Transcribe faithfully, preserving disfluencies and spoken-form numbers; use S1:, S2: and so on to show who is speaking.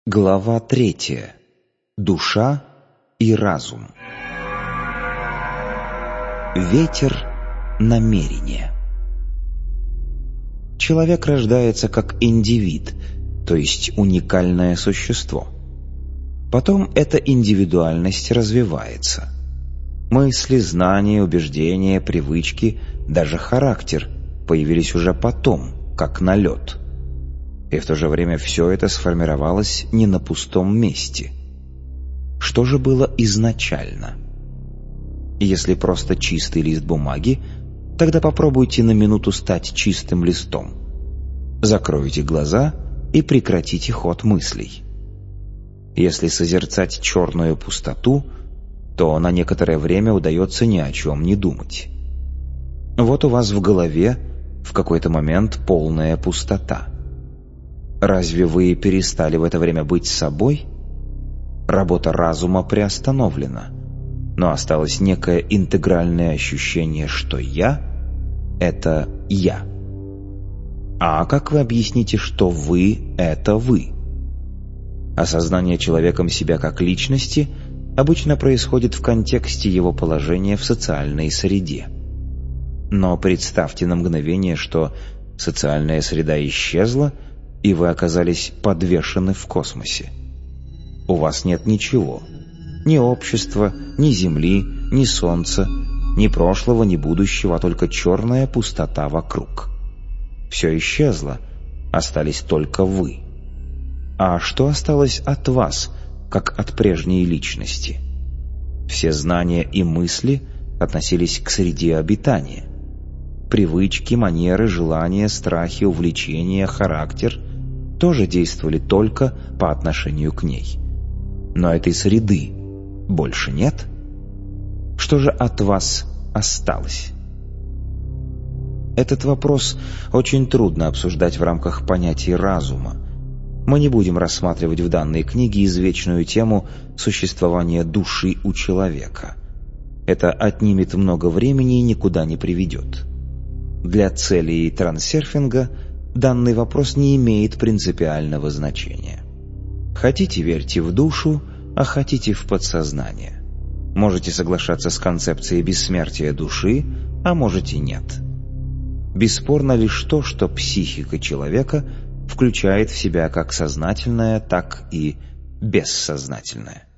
S1: Глава третья. Душа и разум. Ветер намерения. Человек рождается как индивид, то есть уникальное существо. Потом эта индивидуальность развивается. Мысли, знания, убеждения, привычки, даже характер появились уже потом, как налет. И в то же время все это сформировалось не на пустом месте. Что же было изначально? Если просто чистый лист бумаги, тогда попробуйте на минуту стать чистым листом. Закройте глаза и прекратите ход мыслей. Если созерцать черную пустоту, то на некоторое время удается ни о чем не думать. Вот у вас в голове в какой-то момент полная пустота. Разве вы перестали в это время быть собой? Работа разума приостановлена, но осталось некое интегральное ощущение, что «я» — это «я». А как вы объясните, что «вы» — это «вы»? Осознание человеком себя как личности обычно происходит в контексте его положения в социальной среде. Но представьте на мгновение, что социальная среда исчезла, и вы оказались подвешены в космосе. У вас нет ничего. Ни общества, ни земли, ни солнца, ни прошлого, ни будущего, а только черная пустота вокруг. Все исчезло, остались только вы. А что осталось от вас, как от прежней личности? Все знания и мысли относились к среде обитания. Привычки, манеры, желания, страхи, увлечения, характер тоже действовали только по отношению к ней. Но этой среды больше нет? Что же от вас осталось? Этот вопрос очень трудно обсуждать в рамках понятия разума. Мы не будем рассматривать в данной книге извечную тему существования души у человека. Это отнимет много времени и никуда не приведет. Для целей трансерфинга данный вопрос не имеет принципиального значения. Хотите — верьте в душу, а хотите — в подсознание. Можете соглашаться с концепцией бессмертия души, а можете нет. Бесспорно лишь то, что психика человека включает в себя как сознательное, так и бессознательное.